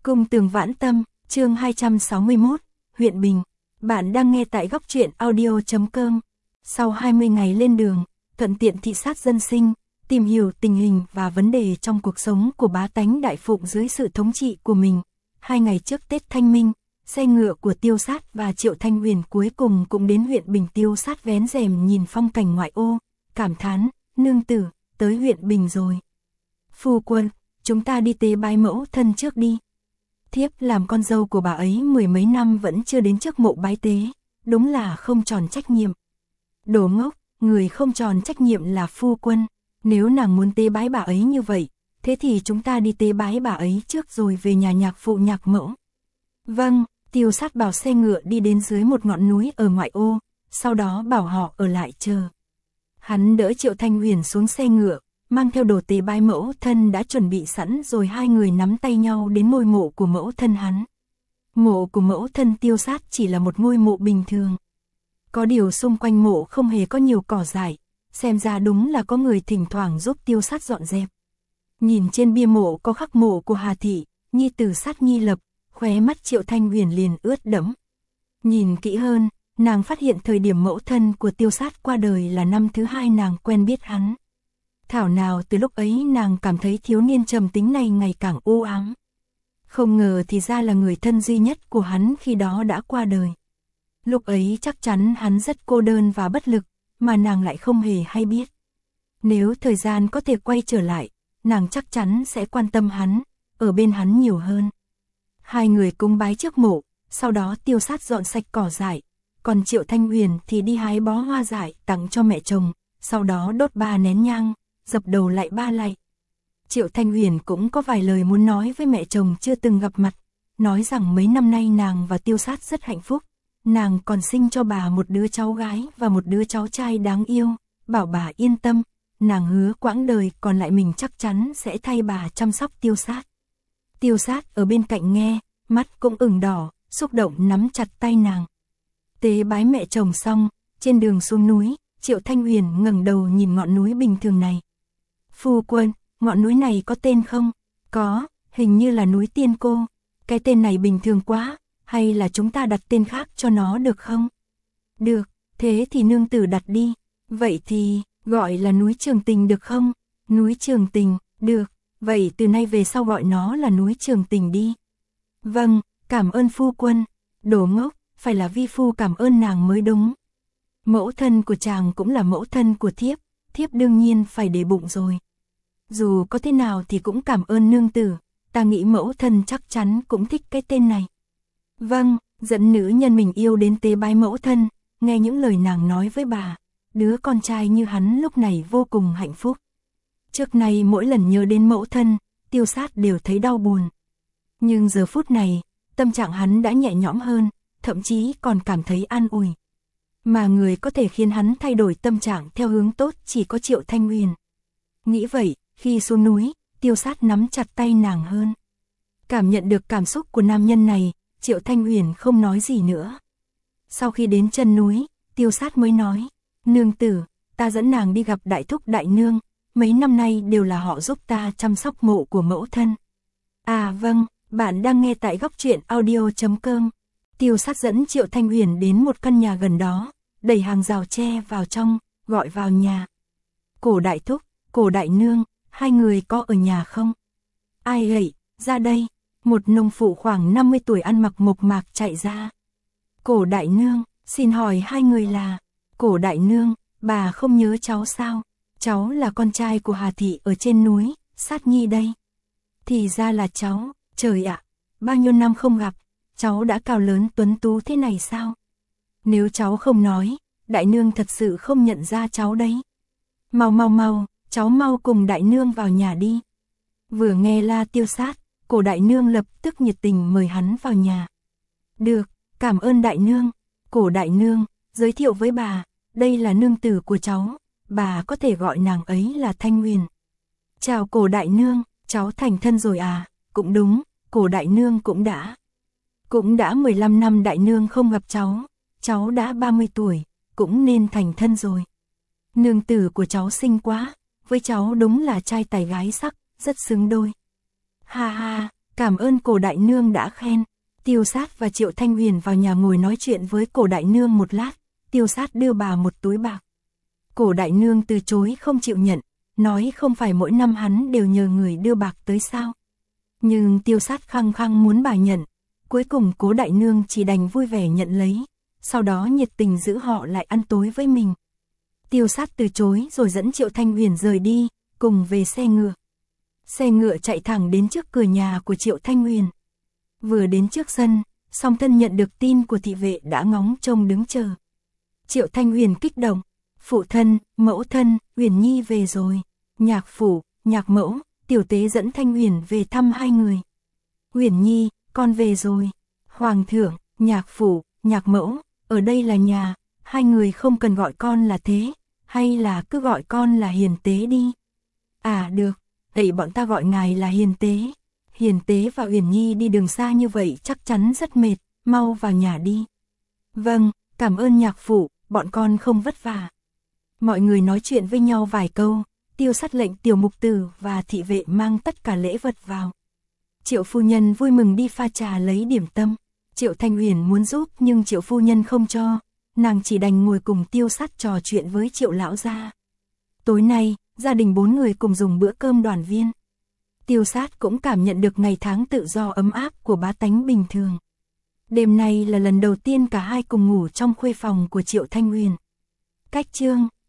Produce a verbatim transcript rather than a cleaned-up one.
Cung Tường Vãn Tâm, chương hai trăm sáu mươi mốt, huyện Bình. Bạn đang nghe tại góc truyện audio chấm com. Sau hai mươi ngày lên đường, thuận tiện thị sát dân sinh, tìm hiểu tình hình và vấn đề trong cuộc sống của bá tánh Đại Phụng dưới sự thống trị của mình. Hai ngày trước Tết Thanh Minh, xe ngựa của Tiêu Sát và Triệu Thanh Huyền cuối cùng cũng đến huyện Bình. Tiêu Sát vén rèm nhìn phong cảnh ngoại ô, cảm thán, nương tử, tới huyện Bình rồi. Phu quân, chúng ta đi tế bái mẫu thân trước đi. Thiếp làm con dâu của bà ấy mười mấy năm vẫn chưa đến trước mộ bái tế, đúng là không tròn trách nhiệm. Đồ ngốc, người không tròn trách nhiệm là phu quân, nếu nàng muốn tế bái bà ấy như vậy, thế thì chúng ta đi tế bái bà ấy trước rồi về nhà nhạc phụ nhạc mẫu. Vâng, Tiêu Sát bảo xe ngựa đi đến dưới một ngọn núi ở ngoại ô, sau đó bảo họ ở lại chờ. Hắn đỡ Triệu Thanh Huyền xuống xe ngựa, mang theo đồ tế bái mẫu thân đã chuẩn bị sẵn rồi hai người nắm tay nhau đến ngôi mộ của mẫu thân hắn. Mộ của mẫu thân Tiêu Sát chỉ là một ngôi mộ bình thường. Có điều xung quanh mộ không hề có nhiều cỏ dại, xem ra đúng là có người thỉnh thoảng giúp Tiêu Sát dọn dẹp. Nhìn trên bia mộ có khắc mộ của Hà Thị, nhi tử Sát Nhi Lập, khóe mắt Triệu Thanh Huyền liền ướt đẫm. Nhìn kỹ hơn, nàng phát hiện thời điểm mẫu thân của Tiêu Sát qua đời là năm thứ hai nàng quen biết hắn. Thảo nào từ lúc ấy nàng cảm thấy thiếu niên trầm tính này ngày càng u ám. Không ngờ thì ra là người thân duy nhất của hắn khi đó đã qua đời. Lúc ấy chắc chắn hắn rất cô đơn và bất lực, mà nàng lại không hề hay biết. Nếu thời gian có thể quay trở lại, nàng chắc chắn sẽ quan tâm hắn, ở bên hắn nhiều hơn. Hai người cúng bái trước mộ, sau đó Tiêu Sát dọn sạch cỏ dại, còn Triệu Thanh Huyền thì đi hái bó hoa dại tặng cho mẹ chồng, sau đó đốt ba nén nhang, dập đầu lại ba lạy. Triệu Thanh Huyền cũng có vài lời muốn nói với mẹ chồng chưa từng gặp mặt, nói rằng mấy năm nay nàng và Tiêu Sát rất hạnh phúc, nàng còn sinh cho bà một đứa cháu gái và một đứa cháu trai đáng yêu, bảo bà yên tâm, nàng hứa quãng đời còn lại mình chắc chắn sẽ thay bà chăm sóc Tiêu Sát. Tiêu Sát ở bên cạnh nghe, mắt cũng ửng đỏ, xúc động nắm chặt tay nàng. Tế bái mẹ chồng xong, trên đường xuống núi, Triệu Thanh Huyền ngẩng đầu nhìn ngọn núi bình thường này. Phu quân, ngọn núi này có tên không? Có, hình như là núi Tiên Cô. Cái tên này bình thường quá, hay là chúng ta đặt tên khác cho nó được không? Được, thế thì nương tử đặt đi. Vậy thì, gọi là núi Trường Tình được không? Núi Trường Tình, được, vậy từ nay về sau gọi nó là núi Trường Tình đi. Vâng, cảm ơn phu quân. Đồ ngốc, phải là vi phu cảm ơn nàng mới đúng. Mẫu thân của chàng cũng là mẫu thân của thiếp, thiếp đương nhiên phải để bụng rồi. Dù có thế nào thì cũng cảm ơn nương tử, ta nghĩ mẫu thân chắc chắn cũng thích cái tên này. Vâng, dẫn nữ nhân mình yêu đến tế bái mẫu thân, nghe những lời nàng nói với bà, đứa con trai như hắn lúc này vô cùng hạnh phúc. Trước nay mỗi lần nhớ đến mẫu thân, Tiêu Sát đều thấy đau buồn. Nhưng giờ phút này, tâm trạng hắn đã nhẹ nhõm hơn, thậm chí còn cảm thấy an ủi. Mà người có thể khiến hắn thay đổi tâm trạng theo hướng tốt chỉ có Triệu Thanh Huyền. Nghĩ vậy, khi xuống núi, Tiêu Sát nắm chặt tay nàng hơn. Cảm nhận được cảm xúc của nam nhân này, Triệu Thanh Huyền không nói gì nữa. Sau khi đến chân núi, Tiêu Sát mới nói, nương tử, ta dẫn nàng đi gặp đại thúc đại nương, mấy năm nay đều là họ giúp ta chăm sóc mộ của mẫu thân. À vâng, bạn đang nghe tại góc truyện audio chấm com. Tiêu Sát dẫn Triệu Thanh Huyền đến một căn nhà gần đó, đẩy hàng rào tre vào trong, gọi vào nhà. Cổ đại thúc, cổ đại nương, hai người có ở nhà không? Ai vậy, ra đây. Một nông phụ khoảng năm mươi tuổi ăn mặc mộc mạc chạy ra. Cổ đại nương, xin hỏi hai người là? Cổ đại nương, bà không nhớ cháu sao? Cháu là con trai của Hà Thị ở trên núi, Sát Nhi đây. Thì ra là cháu, trời ạ, bao nhiêu năm không gặp, cháu đã cao lớn tuấn tú thế này sao? Nếu cháu không nói, đại nương thật sự không nhận ra cháu đấy. Mau mau mau, cháu mau cùng đại nương vào nhà đi. Vừa nghe la Tiêu Sát, cổ đại nương lập tức nhiệt tình mời hắn vào nhà. Được, cảm ơn đại nương. Cổ đại nương, giới thiệu với bà, đây là nương tử của cháu, bà có thể gọi nàng ấy là Thanh Huyền. Chào cổ đại nương, cháu thành thân rồi à? Cũng đúng, cổ đại nương cũng đã. Cũng đã mười lăm năm đại nương không gặp cháu, cháu đã ba mươi tuổi, cũng nên thành thân rồi. Nương tử của cháu xinh quá, với cháu đúng là trai tài gái sắc, rất xứng đôi. Ha ha, cảm ơn cổ đại nương đã khen. Tiêu Sát và Triệu Thanh Huyền vào nhà ngồi nói chuyện với cổ đại nương một lát, Tiêu Sát đưa bà một túi bạc. Cổ đại nương từ chối không chịu nhận, nói không phải mỗi năm hắn đều nhờ người đưa bạc tới sao. Nhưng Tiêu Sát khăng khăng muốn bà nhận, cuối cùng cố đại nương chỉ đành vui vẻ nhận lấy, sau đó nhiệt tình giữ họ lại ăn tối với mình. Tiêu Sát từ chối rồi dẫn Triệu Thanh Huyền rời đi, cùng về xe ngựa. Xe ngựa chạy thẳng đến trước cửa nhà của Triệu Thanh Huyền. Vừa đến trước sân, Song Thân nhận được tin của thị vệ đã ngóng trông đứng chờ. Triệu Thanh Huyền kích động, phụ thân, mẫu thân, Huyền Nhi về rồi. Nhạc phụ, nhạc mẫu, tiểu tế dẫn Thanh Huyền về thăm hai người. Huyền Nhi, con về rồi. Hoàng thượng, nhạc phụ, nhạc mẫu, ở đây là nhà, hai người không cần gọi con là thế, hay là cứ gọi con là Hiền tế đi. À được, vậy bọn ta gọi ngài là Hiền tế. Hiền tế và Huyền Nhi đi đường xa như vậy chắc chắn rất mệt, mau vào nhà đi. Vâng, cảm ơn nhạc phụ, bọn con không vất vả. Mọi người nói chuyện với nhau vài câu, Tiêu Sát lệnh tiểu mục tử và thị vệ mang tất cả lễ vật vào. Triệu phu nhân vui mừng đi pha trà lấy điểm tâm. Triệu Thanh Huyền muốn giúp nhưng Triệu phu nhân không cho, nàng chỉ đành ngồi cùng Tiêu Sát trò chuyện với Triệu lão gia. Tối nay, gia đình bốn người cùng dùng bữa cơm đoàn viên. Tiêu Sát cũng cảm nhận được ngày tháng tự do ấm áp của bá tánh bình thường. Đêm nay là lần đầu tiên cả hai cùng ngủ trong khuê phòng của Triệu Thanh Huyền. Cách chương